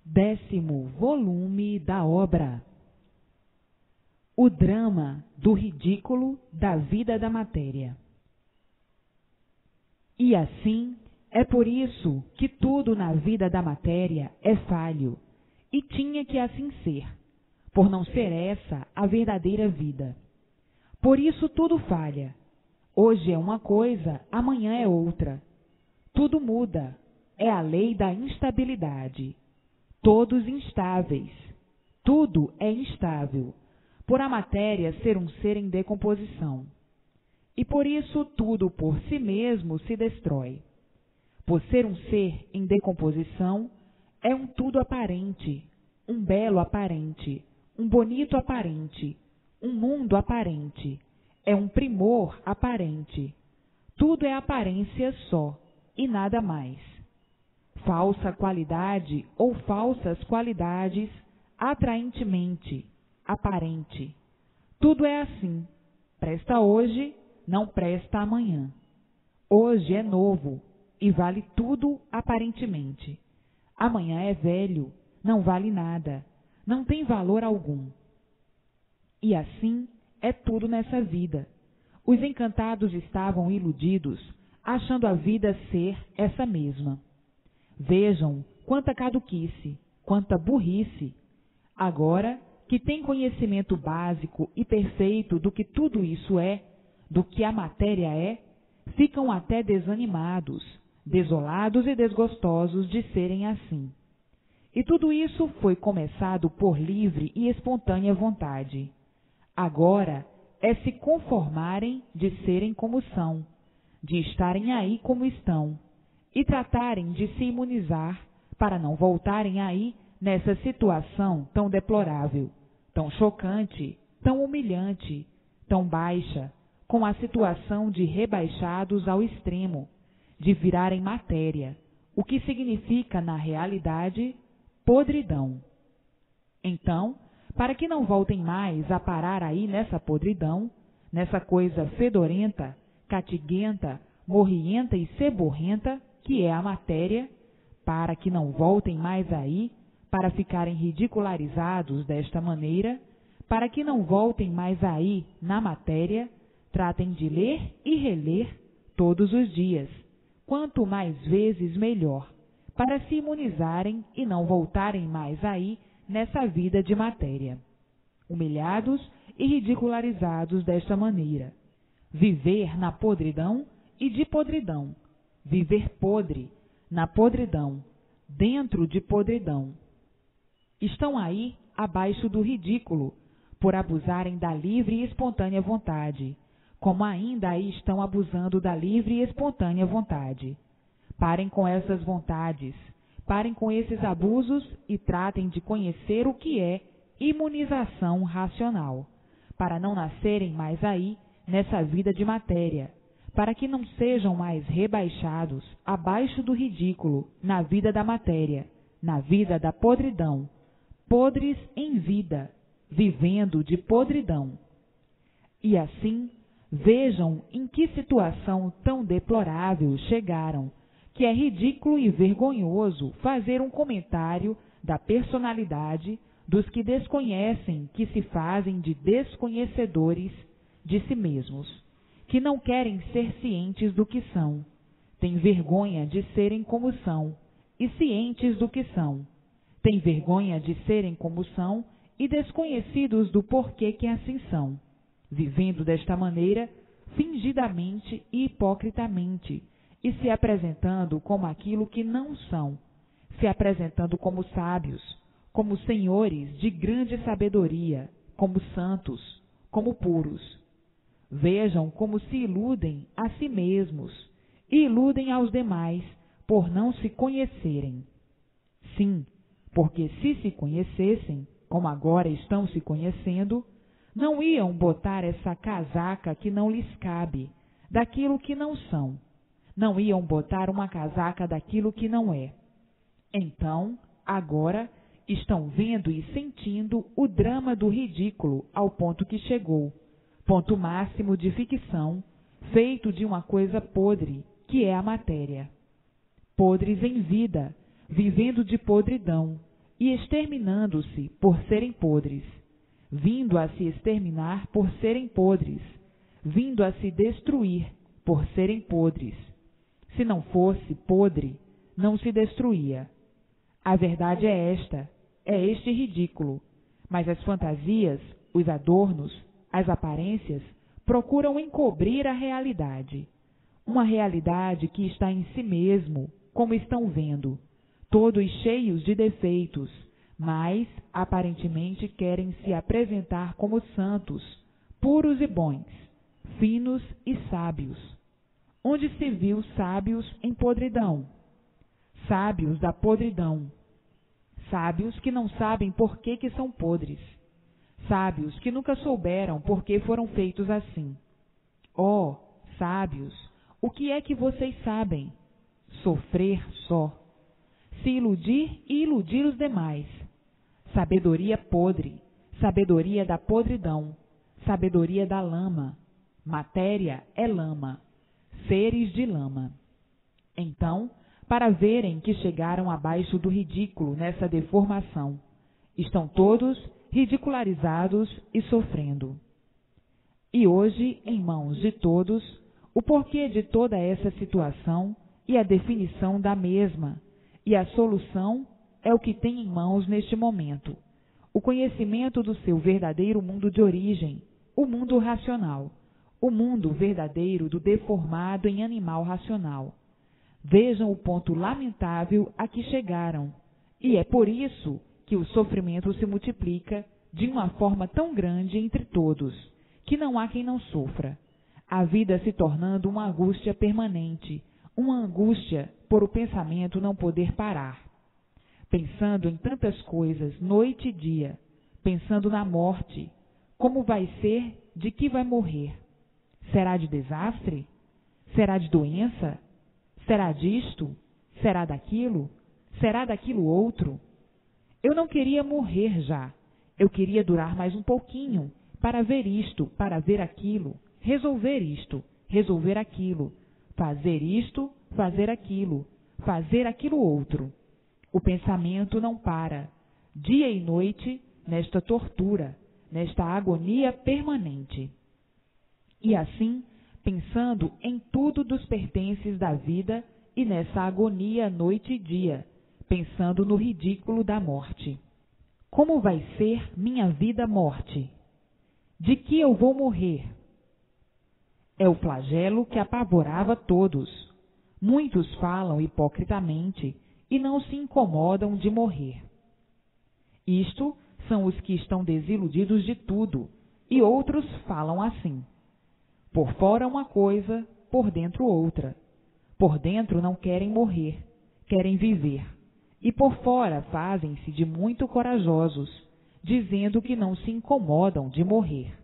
10º volume da obra. O drama do ridículo da vida da matéria. E assim, é por isso que tudo na vida da matéria é falho, e tinha que assim ser, por não ser essa a verdadeira vida. Por isso tudo falha. Hoje é uma coisa, amanhã é outra. Tudo muda, é a lei da instabilidade. Todos instáveis. Tudo é instável, por a matéria ser um ser em decomposição. E por isso tudo por si mesmo se destrói. Por ser um ser em decomposição, é um tudo aparente, um belo aparente, um bonito aparente, um mundo aparente, é um primor aparente. Tudo é aparência só, e nada mais. Falsa qualidade ou falsas qualidades, atraentemente, aparente. Tudo é assim. Presta hoje, não presta amanhã. Hoje é novo e vale tudo aparentemente. Amanhã é velho, não vale nada, não tem valor algum. E assim é tudo nessa vida. Os encantados estavam iludidos, achando a vida ser essa mesma. Vejam quanta caduquice, quanta burrice. Agora que têm conhecimento básico e perfeito do que tudo isso é, do que a matéria é, ficam até desanimados, desolados e desgostosos de serem assim. E tudo isso foi começado por livre e espontânea vontade. Agora é se conformarem de serem como são, de estarem aí como estão, e tratarem de se imunizar para não voltarem aí nessa situação tão deplorável, tão chocante, tão humilhante, tão baixa, com a situação de rebaixados ao extremo, de virarem matéria, o que significa, na realidade, podridão. Então, para que não voltem mais a parar aí nessa podridão, nessa coisa fedorenta, catiguenta, morrienta e seborrenta, que é a matéria, para que não voltem mais aí, para ficarem ridicularizados desta maneira, para que não voltem mais aí na matéria, tratem de ler e reler todos os dias, quanto mais vezes melhor, para se imunizarem e não voltarem mais aí nessa vida de matéria, humilhados e ridicularizados desta maneira. Viver na podridão e de podridão, viver podre, na podridão, dentro de podridão. Estão aí abaixo do ridículo, por abusarem da livre e espontânea vontade, como ainda aí estão abusando da livre e espontânea vontade. Parem com essas vontades, parem com esses abusos e tratem de conhecer o que é imunização racional, para não nascerem mais aí nessa vida de matéria, para que não sejam mais rebaixados abaixo do ridículo na vida da matéria, na vida da podridão, podres em vida, vivendo de podridão. E assim, vejam em que situação tão deplorável chegaram, que é ridículo e vergonhoso fazer um comentário da personalidade dos que desconhecem que se fazem de desconhecedores de si mesmos, que não querem ser cientes do que são, têm vergonha de serem como são e cientes do que são, têm vergonha de serem como são e desconhecidos do porquê que assim são, vivendo desta maneira fingidamente e hipocritamente, e se apresentando como aquilo que não são, se apresentando como sábios, como senhores de grande sabedoria, como santos, como puros. Vejam como se iludem a si mesmos e iludem aos demais por não se conhecerem. Sim, porque se conhecessem, como agora estão se conhecendo, não iam botar essa casaca que não lhes cabe, daquilo que não são. Não iam botar uma casaca daquilo que não é. Então, agora, estão vendo e sentindo o drama do ridículo ao ponto que chegou, ponto máximo de ficção, feito de uma coisa podre, que é a matéria. Podres em vida, vivendo de podridão, e exterminando-se por serem podres, vindo a se exterminar por serem podres, vindo a se destruir por serem podres. Se não fosse podre, não se destruía. A verdade é esta, é este ridículo, mas as fantasias, os adornos, as aparências procuram encobrir a realidade. Uma realidade que está em si mesmo, como estão vendo, todos cheios de defeitos, mas aparentemente querem se apresentar como santos, puros e bons, finos e sábios. Onde se viu sábios em podridão? Sábios da podridão. Sábios que não sabem por que são podres. Sábios que nunca souberam por que foram feitos assim. Oh, sábios, o que é que vocês sabem? Sofrer só. Se iludir e iludir os demais. Sabedoria podre, sabedoria da podridão, sabedoria da lama. Matéria é lama, seres de lama. Então, para verem que chegaram abaixo do ridículo nessa deformação, estão todos ridicularizados e sofrendo. E hoje, em mãos de todos, o porquê de toda essa situação e a definição da mesma, e a solução é o que tem em mãos neste momento, o conhecimento do seu verdadeiro mundo de origem, o mundo racional, o mundo verdadeiro do deformado em animal racional. Vejam o ponto lamentável a que chegaram, e é por isso que o sofrimento se multiplica de uma forma tão grande entre todos, que não há quem não sofra. A vida se tornando uma angústia permanente, uma angústia por o pensamento não poder parar. Pensando em tantas coisas, noite e dia, pensando na morte, como vai ser, de que vai morrer? Será de desastre? Será de doença? Será disto? Será daquilo? Será daquilo outro? Eu não queria morrer já. Eu queria durar mais um pouquinho para ver isto, para ver aquilo, resolver isto, resolver aquilo, fazer isto, fazer aquilo outro. O pensamento não para, dia e noite, nesta tortura, nesta agonia permanente. E assim, pensando em tudo dos pertences da vida e nessa agonia noite e dia, pensando no ridículo da morte. Como vai ser minha vida-morte? De que eu vou morrer? É o flagelo que apavorava todos. Muitos falam hipocritamente e não se incomodam de morrer. Isto são os que estão desiludidos de tudo, e outros falam assim. Por fora uma coisa, por dentro outra. Por dentro não querem morrer, querem viver. E por fora fazem-se de muito corajosos, dizendo que não se incomodam de morrer.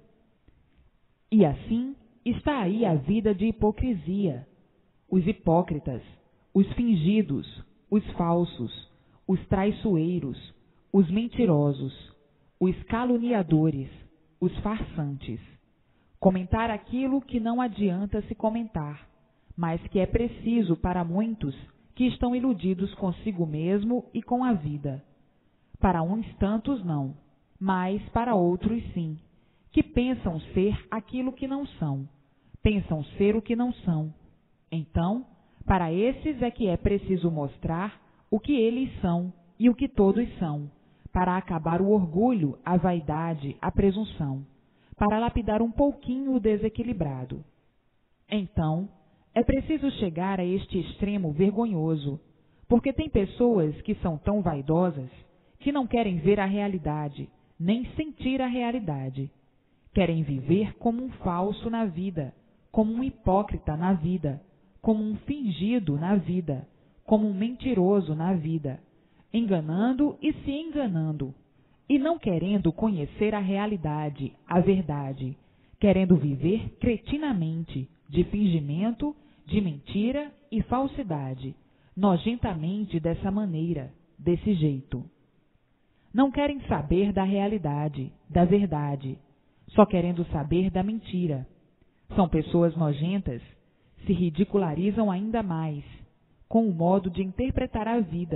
E assim está aí a vida de hipocrisia. Os hipócritas, os fingidos, os falsos, os traiçoeiros, os mentirosos, os caluniadores, os farsantes. Comentar aquilo que não adianta se comentar, mas que é preciso para muitos que estão iludidos consigo mesmo e com a vida. Para uns tantos não, mas para outros sim, que pensam ser aquilo que não são, pensam ser o que não são. Então, para esses é que é preciso mostrar o que eles são e o que todos são, para acabar o orgulho, a vaidade, a presunção, para lapidar um pouquinho o desequilibrado. Então, é preciso chegar a este extremo vergonhoso, porque tem pessoas que são tão vaidosas que não querem ver a realidade, nem sentir a realidade. Querem viver como um falso na vida, como um hipócrita na vida, como um fingido na vida, como um mentiroso na vida, enganando e se enganando, e não querendo conhecer a realidade, a verdade, querendo viver cretinamente, de fingimento, de mentira e falsidade, nojentamente dessa maneira, desse jeito. Não querem saber da realidade, da verdade, só querendo saber da mentira. São pessoas nojentas, se ridicularizam ainda mais, com o modo de interpretar a vida,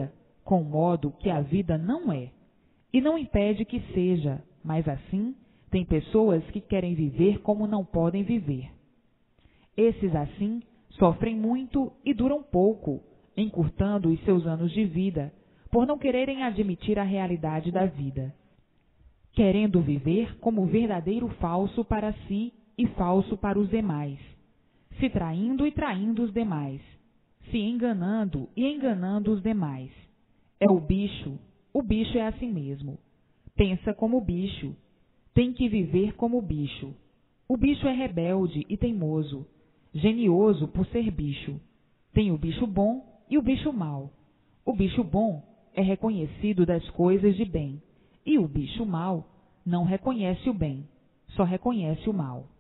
com modo que a vida não é, e não impede que seja, mas assim tem pessoas que querem viver como não podem viver. Esses assim sofrem muito e duram pouco, encurtando os seus anos de vida, por não quererem admitir a realidade da vida, querendo viver como verdadeiro falso para si e falso para os demais, se traindo e traindo os demais, se enganando e enganando os demais. É o bicho é assim mesmo. Pensa como bicho, tem que viver como bicho. O bicho é rebelde e teimoso, genioso por ser bicho. Tem o bicho bom e o bicho mau. O bicho bom é reconhecido das coisas de bem, e o bicho mau não reconhece o bem, só reconhece o mal.